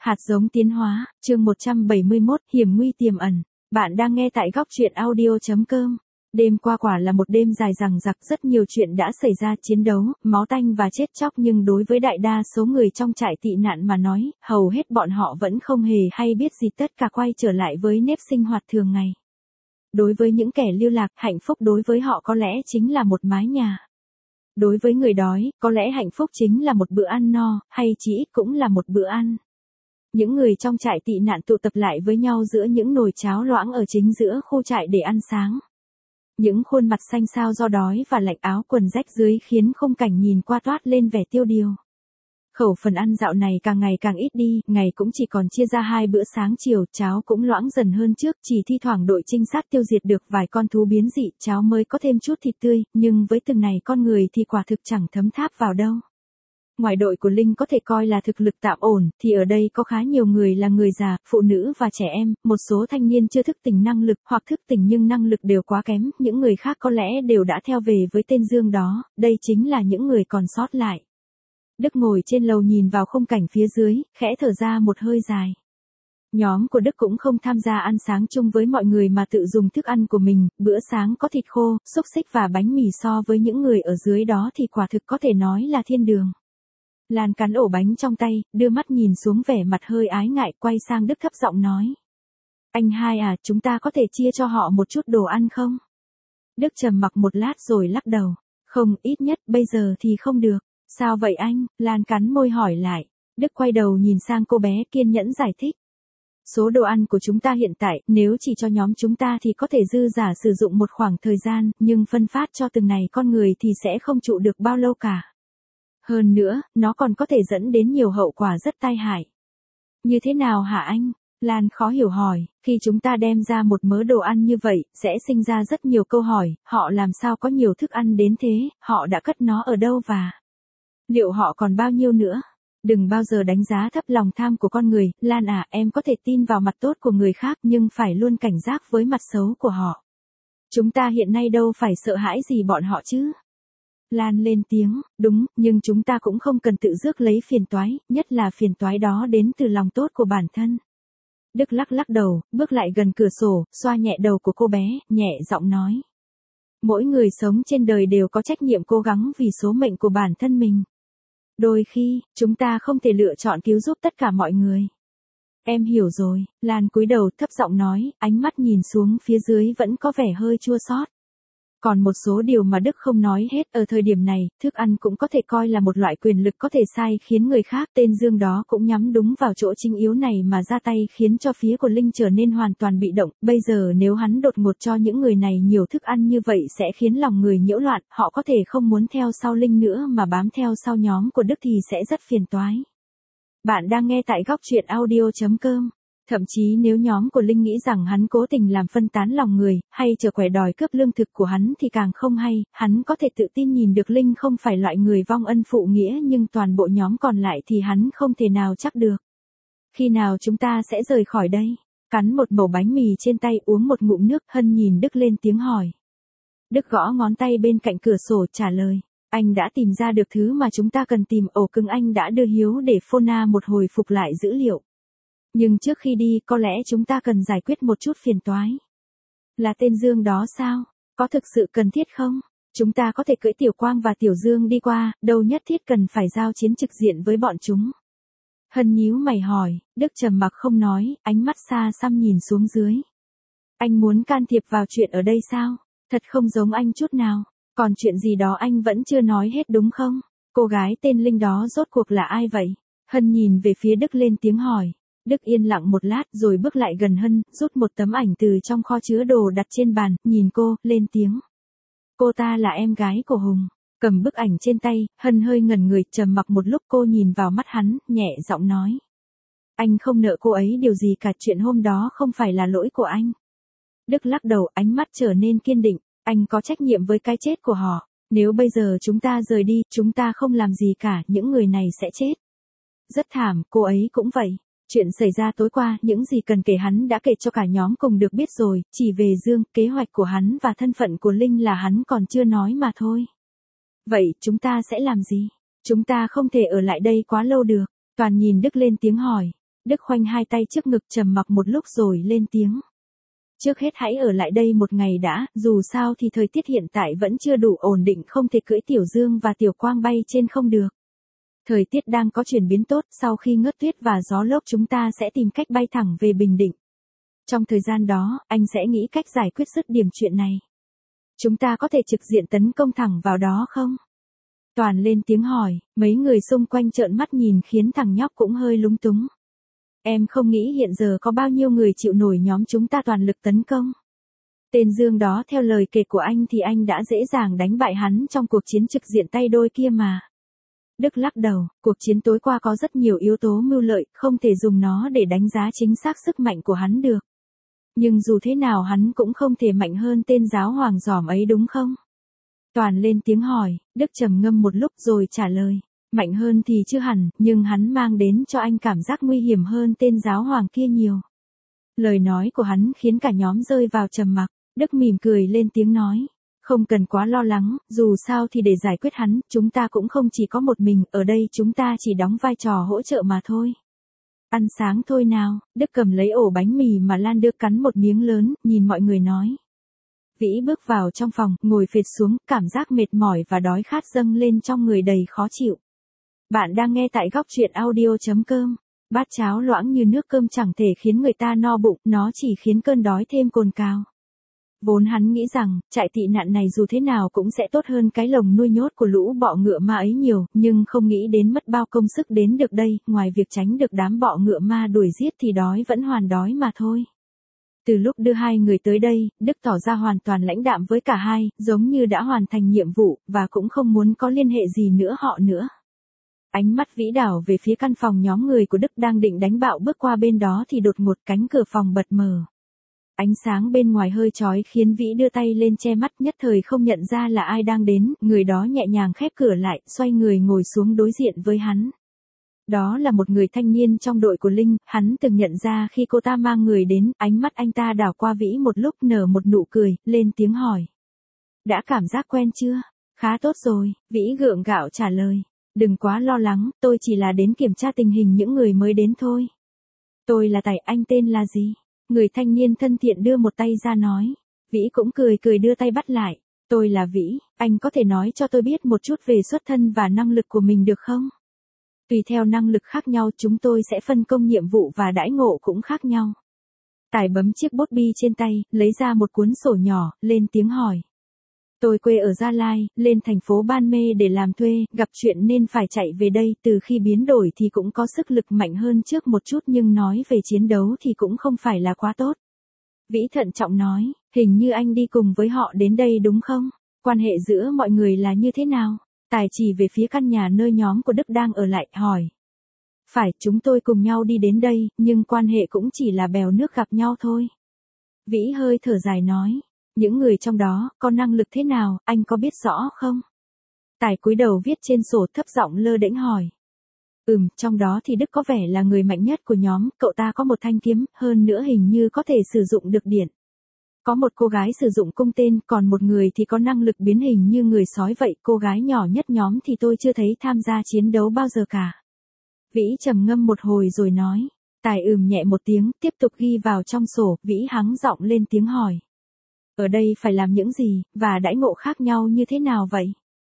Hạt giống tiến hóa, chương 171, hiểm nguy tiềm ẩn. Bạn đang nghe tại góc truyện audio.com. Đêm qua quả là một đêm dài dằng dặc, rất nhiều chuyện đã xảy ra, chiến đấu, máu tanh và chết chóc, nhưng đối với đại đa số người trong trại tị nạn mà nói, hầu hết bọn họ vẫn không hề hay biết gì, tất cả quay trở lại với nếp sinh hoạt thường ngày. Đối với những kẻ lưu lạc, hạnh phúc đối với họ có lẽ chính là một mái nhà. Đối với người đói, có lẽ hạnh phúc chính là một bữa ăn no, hay chỉ ít cũng là một bữa ăn. Những người trong trại tị nạn tụ tập lại với nhau giữa những nồi cháo loãng ở chính giữa khu trại để ăn sáng. Những khuôn mặt xanh xao do đói và lạnh, áo quần rách dưới khiến khung cảnh nhìn qua toát lên vẻ tiêu điều. Khẩu phần ăn dạo này càng ngày càng ít đi, ngày cũng chỉ còn chia ra 2 bữa sáng chiều, cháo cũng loãng dần hơn trước, chỉ thi thoảng đội trinh sát tiêu diệt được vài con thú biến dị, cháo mới có thêm chút thịt tươi, nhưng với từng này con người thì quả thực chẳng thấm tháp vào đâu. Ngoài đội của Linh có thể coi là thực lực tạm ổn, thì ở đây có khá nhiều người là người già, phụ nữ và trẻ em, một số thanh niên chưa thức tỉnh năng lực, hoặc thức tỉnh nhưng năng lực đều quá kém, những người khác có lẽ đều đã theo về với tên Dương đó, đây chính là những người còn sót lại. Đức ngồi trên lầu nhìn vào khung cảnh phía dưới, khẽ thở ra một hơi dài. Nhóm của Đức cũng không tham gia ăn sáng chung với mọi người mà tự dùng thức ăn của mình, bữa sáng có thịt khô, xúc xích và bánh mì, so với những người ở dưới đó thì quả thực có thể nói là thiên đường. Lan cắn ổ bánh trong tay, đưa mắt nhìn xuống, vẻ mặt hơi ái ngại, quay sang Đức thấp giọng nói. Anh hai à, chúng ta có thể chia cho họ một chút đồ ăn không? Đức trầm mặc một lát rồi lắc đầu. Không, ít nhất bây giờ thì không được. Sao vậy anh? Lan cắn môi hỏi lại. Đức quay đầu nhìn sang cô bé, kiên nhẫn giải thích. Số đồ ăn của chúng ta hiện tại, nếu chỉ cho nhóm chúng ta thì có thể dư giả sử dụng một khoảng thời gian, nhưng phân phát cho từng này con người thì sẽ không trụ được bao lâu cả. Hơn nữa, nó còn có thể dẫn đến nhiều hậu quả rất tai hại. Như thế nào hả anh? Lan khó hiểu hỏi, khi chúng ta đem ra một mớ đồ ăn như vậy, sẽ sinh ra rất nhiều câu hỏi, họ làm sao có nhiều thức ăn đến thế, họ đã cất nó ở đâu và liệu họ còn bao nhiêu nữa? Đừng bao giờ đánh giá thấp lòng tham của con người, Lan à, em có thể tin vào mặt tốt của người khác nhưng phải luôn cảnh giác với mặt xấu của họ. Chúng ta hiện nay đâu phải sợ hãi gì bọn họ chứ? Lan lên tiếng, đúng, nhưng chúng ta cũng không cần tự rước lấy phiền toái, nhất là phiền toái đó đến từ lòng tốt của bản thân. Đức lắc lắc đầu, bước lại gần cửa sổ, xoa nhẹ đầu của cô bé, nhẹ giọng nói. Mỗi người sống trên đời đều có trách nhiệm cố gắng vì số mệnh của bản thân mình. Đôi khi, chúng ta không thể lựa chọn cứu giúp tất cả mọi người. Em hiểu rồi, Lan cúi đầu thấp giọng nói, ánh mắt nhìn xuống phía dưới vẫn có vẻ hơi chua xót. Còn một số điều mà Đức không nói hết, ở thời điểm này, thức ăn cũng có thể coi là một loại quyền lực có thể sai khiến người khác, tên Dương đó cũng nhắm đúng vào chỗ chính yếu này mà ra tay, khiến cho phía của Linh trở nên hoàn toàn bị động, bây giờ nếu hắn đột ngột cho những người này nhiều thức ăn như vậy sẽ khiến lòng người nhiễu loạn, họ có thể không muốn theo sau Linh nữa mà bám theo sau nhóm của Đức thì sẽ rất phiền toái. Bạn đang nghe tại góc truyện audio.com. Thậm chí nếu nhóm của Linh nghĩ rằng hắn cố tình làm phân tán lòng người, hay chờ quẻ đòi cướp lương thực của hắn thì càng không hay, hắn có thể tự tin nhìn được Linh không phải loại người vong ân phụ nghĩa, nhưng toàn bộ nhóm còn lại thì hắn không thể nào chắc được. Khi nào chúng ta sẽ rời khỏi đây? Cắn một mẩu bánh mì trên tay, uống một ngụm nước, Hân nhìn Đức lên tiếng hỏi. Đức gõ ngón tay bên cạnh cửa sổ trả lời. Anh đã tìm ra được thứ mà chúng ta cần tìm, ổ cứng anh đã đưa Hiếu để Phona một hồi phục lại dữ liệu. Nhưng trước khi đi, có lẽ chúng ta cần giải quyết một chút phiền toái. Là tên Dương đó sao? Có thực sự cần thiết không? Chúng ta có thể cưỡi Tiểu Quang và Tiểu Dương đi qua, đâu nhất thiết cần phải giao chiến trực diện với bọn chúng. Hân nhíu mày hỏi, Đức trầm mặc không nói, ánh mắt xa xăm nhìn xuống dưới. Anh muốn can thiệp vào chuyện ở đây sao? Thật không giống anh chút nào. Còn chuyện gì đó anh vẫn chưa nói hết đúng không? Cô gái tên Linh đó rốt cuộc là ai vậy? Hân nhìn về phía Đức lên tiếng hỏi. Đức yên lặng một lát rồi bước lại gần Hân, rút một tấm ảnh từ trong kho chứa đồ đặt trên bàn, nhìn cô, lên tiếng. Cô ta là em gái của Hùng. Cầm bức ảnh trên tay, Hân hơi ngẩn người, trầm mặc một lúc, cô nhìn vào mắt hắn, nhẹ giọng nói. Anh không nợ cô ấy điều gì cả, chuyện hôm đó không phải là lỗi của anh. Đức lắc đầu, ánh mắt trở nên kiên định, anh có trách nhiệm với cái chết của họ. Nếu bây giờ chúng ta rời đi, chúng ta không làm gì cả, những người này sẽ chết. Rất thảm, cô ấy cũng vậy. Chuyện xảy ra tối qua, những gì cần kể hắn đã kể cho cả nhóm cùng được biết rồi, chỉ về Dương, kế hoạch của hắn và thân phận của Linh là hắn còn chưa nói mà thôi. Vậy, chúng ta sẽ làm gì? Chúng ta không thể ở lại đây quá lâu được. Toàn nhìn Đức lên tiếng hỏi. Đức khoanh hai tay trước ngực trầm mặc một lúc rồi lên tiếng. Trước hết hãy ở lại đây một ngày đã, dù sao thì thời tiết hiện tại vẫn chưa đủ ổn định, không thể cưỡi Tiểu Dương và Tiểu Quang bay trên không được. Thời tiết đang có chuyển biến tốt, sau khi ngớt tuyết và gió lốc chúng ta sẽ tìm cách bay thẳng về Bình Định. Trong thời gian đó, anh sẽ nghĩ cách giải quyết dứt điểm chuyện này. Chúng ta có thể trực diện tấn công thẳng vào đó không? Toàn lên tiếng hỏi, mấy người xung quanh trợn mắt nhìn khiến thằng nhóc cũng hơi lúng túng. Em không nghĩ hiện giờ có bao nhiêu người chịu nổi nhóm chúng ta toàn lực tấn công. Tên Dương đó theo lời kể của anh thì anh đã dễ dàng đánh bại hắn trong cuộc chiến trực diện tay đôi kia mà. Đức lắc đầu, cuộc chiến tối qua có rất nhiều yếu tố mưu lợi, không thể dùng nó để đánh giá chính xác sức mạnh của hắn được. Nhưng dù thế nào hắn cũng không thể mạnh hơn tên giáo hoàng giỏm ấy đúng không? Toàn lên tiếng hỏi, Đức trầm ngâm một lúc rồi trả lời. Mạnh hơn thì chưa hẳn, nhưng hắn mang đến cho anh cảm giác nguy hiểm hơn tên giáo hoàng kia nhiều. Lời nói của hắn khiến cả nhóm rơi vào trầm mặc. Đức mỉm cười lên tiếng nói. Không cần quá lo lắng, dù sao thì để giải quyết hắn, chúng ta cũng không chỉ có một mình, ở đây chúng ta chỉ đóng vai trò hỗ trợ mà thôi. Ăn sáng thôi nào, Đức cầm lấy ổ bánh mì mà Lan đưa cắn một miếng lớn, nhìn mọi người nói. Vĩ bước vào trong phòng, ngồi phệt xuống, cảm giác mệt mỏi và đói khát dâng lên trong người đầy khó chịu. Bạn đang nghe tại góc truyện audio.com. Bát cháo loãng như nước cơm chẳng thể khiến người ta no bụng, nó chỉ khiến cơn đói thêm cồn cào. Vốn hắn nghĩ rằng, trại tị nạn này dù thế nào cũng sẽ tốt hơn cái lồng nuôi nhốt của lũ bọ ngựa ma ấy nhiều, nhưng không nghĩ đến mất bao công sức đến được đây, ngoài việc tránh được đám bọ ngựa ma đuổi giết thì đói vẫn hoàn đói mà thôi. Từ lúc đưa hai người tới đây, Đức tỏ ra hoàn toàn lãnh đạm với cả hai, giống như đã hoàn thành nhiệm vụ, và cũng không muốn có liên hệ gì nữa họ nữa. Ánh mắt Vĩ đảo về phía căn phòng nhóm người của Đức đang định đánh bạo bước qua bên đó thì đột ngột cánh cửa phòng bật mở. Ánh sáng bên ngoài hơi chói khiến Vĩ đưa tay lên che mắt, nhất thời không nhận ra là ai đang đến, người đó nhẹ nhàng khép cửa lại, xoay người ngồi xuống đối diện với hắn. Đó là một người thanh niên trong đội của Linh, hắn từng nhận ra khi cô ta mang người đến, ánh mắt anh ta đảo qua Vĩ một lúc nở một nụ cười, lên tiếng hỏi. Đã cảm giác quen chưa? Khá tốt rồi, Vĩ gượng gạo trả lời. Đừng quá lo lắng, tôi chỉ là đến kiểm tra tình hình những người mới đến thôi. Tôi là Tài, anh tên là gì? Người thanh niên thân thiện đưa một tay ra nói. Vĩ cũng cười cười đưa tay bắt lại. Tôi là Vĩ, anh có thể nói cho tôi biết một chút về xuất thân và năng lực của mình được không? Tùy theo năng lực khác nhau chúng tôi sẽ phân công nhiệm vụ và đãi ngộ cũng khác nhau. Tài bấm chiếc bút bi trên tay, lấy ra một cuốn sổ nhỏ, lên tiếng hỏi. Tôi quê ở Gia Lai, lên thành phố Ban Mê để làm thuê, gặp chuyện nên phải chạy về đây, từ khi biến đổi thì cũng có sức lực mạnh hơn trước một chút nhưng nói về chiến đấu thì cũng không phải là quá tốt. Vĩ thận trọng nói, hình như anh đi cùng với họ đến đây đúng không? Quan hệ giữa mọi người là như thế nào? Tài chỉ về phía căn nhà nơi nhóm của Đức đang ở lại, hỏi. Phải, chúng tôi cùng nhau đi đến đây, nhưng quan hệ cũng chỉ là bèo nước gặp nhau thôi. Vĩ hơi thở dài nói. Những người trong đó, có năng lực thế nào, anh có biết rõ không? Tài cúi đầu viết trên sổ thấp giọng lơ đễnh hỏi. Trong đó thì Đức có vẻ là người mạnh nhất của nhóm, cậu ta có một thanh kiếm, hơn nữa hình như có thể sử dụng được điện. Có một cô gái sử dụng cung tên, còn một người thì có năng lực biến hình như người sói vậy, cô gái nhỏ nhất nhóm thì tôi chưa thấy tham gia chiến đấu bao giờ cả. Vĩ trầm ngâm một hồi rồi nói. Tài nhẹ một tiếng, tiếp tục ghi vào trong sổ, Vĩ hắng giọng lên tiếng hỏi. Ở đây phải làm những gì, và đãi ngộ khác nhau như thế nào vậy?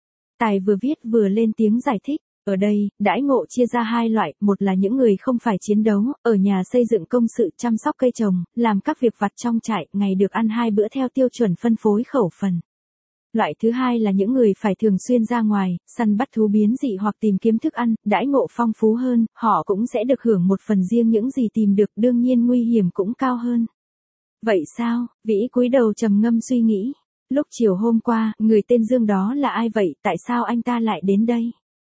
Tài vừa viết vừa lên tiếng giải thích. Ở đây, đãi ngộ chia ra hai loại, một là những người không phải chiến đấu, ở nhà xây dựng công sự, chăm sóc cây trồng, làm các việc vặt trong trại, ngày được ăn 2 bữa theo tiêu chuẩn phân phối khẩu phần. Loại thứ hai là những người phải thường xuyên ra ngoài, săn bắt thú biến dị hoặc tìm kiếm thức ăn, đãi ngộ phong phú hơn, họ cũng sẽ được hưởng một phần riêng những gì tìm được, đương nhiên nguy hiểm cũng cao hơn. Vậy sao? Vĩ cúi đầu trầm ngâm suy nghĩ. Lúc chiều hôm qua, người tên Dương đó là ai vậy, tại sao anh ta lại đến đây?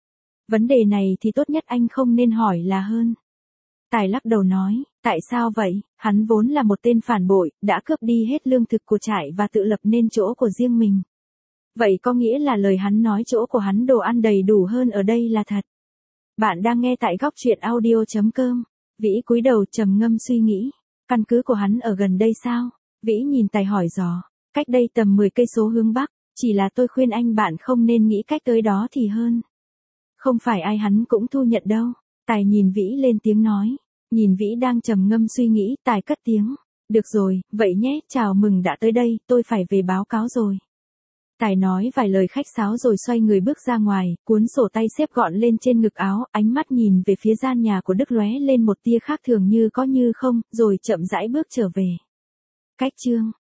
Vấn đề này thì tốt nhất anh không nên hỏi là hơn. Tài lắc đầu nói, tại sao vậy, hắn vốn là một tên phản bội, đã cướp đi hết lương thực của trại và tự lập nên chỗ của riêng mình. Vậy có nghĩa là lời hắn nói chỗ của hắn đồ ăn đầy đủ hơn ở đây là thật. Bạn đang nghe tại góc truyện audio.com. Vĩ cúi đầu trầm ngâm suy nghĩ. Căn cứ của hắn ở gần đây sao? Vĩ nhìn Tài hỏi dò. Cách đây tầm 10 cây số hướng bắc, chỉ là tôi khuyên anh bạn không nên nghĩ cách tới đó thì hơn. Không phải ai hắn cũng thu nhận đâu. Tài nhìn Vĩ lên tiếng nói. Nhìn Vĩ đang trầm ngâm suy nghĩ, Tài cất tiếng. Được rồi, vậy nhé, chào mừng đã tới đây, tôi phải về báo cáo rồi. Tài nói vài lời khách sáo rồi xoay người bước ra ngoài, cuốn sổ tay xếp gọn lên trên ngực áo, ánh mắt nhìn về phía gian nhà của Đức lóe lên một tia khác thường như có như không, rồi chậm rãi bước trở về. Cách chương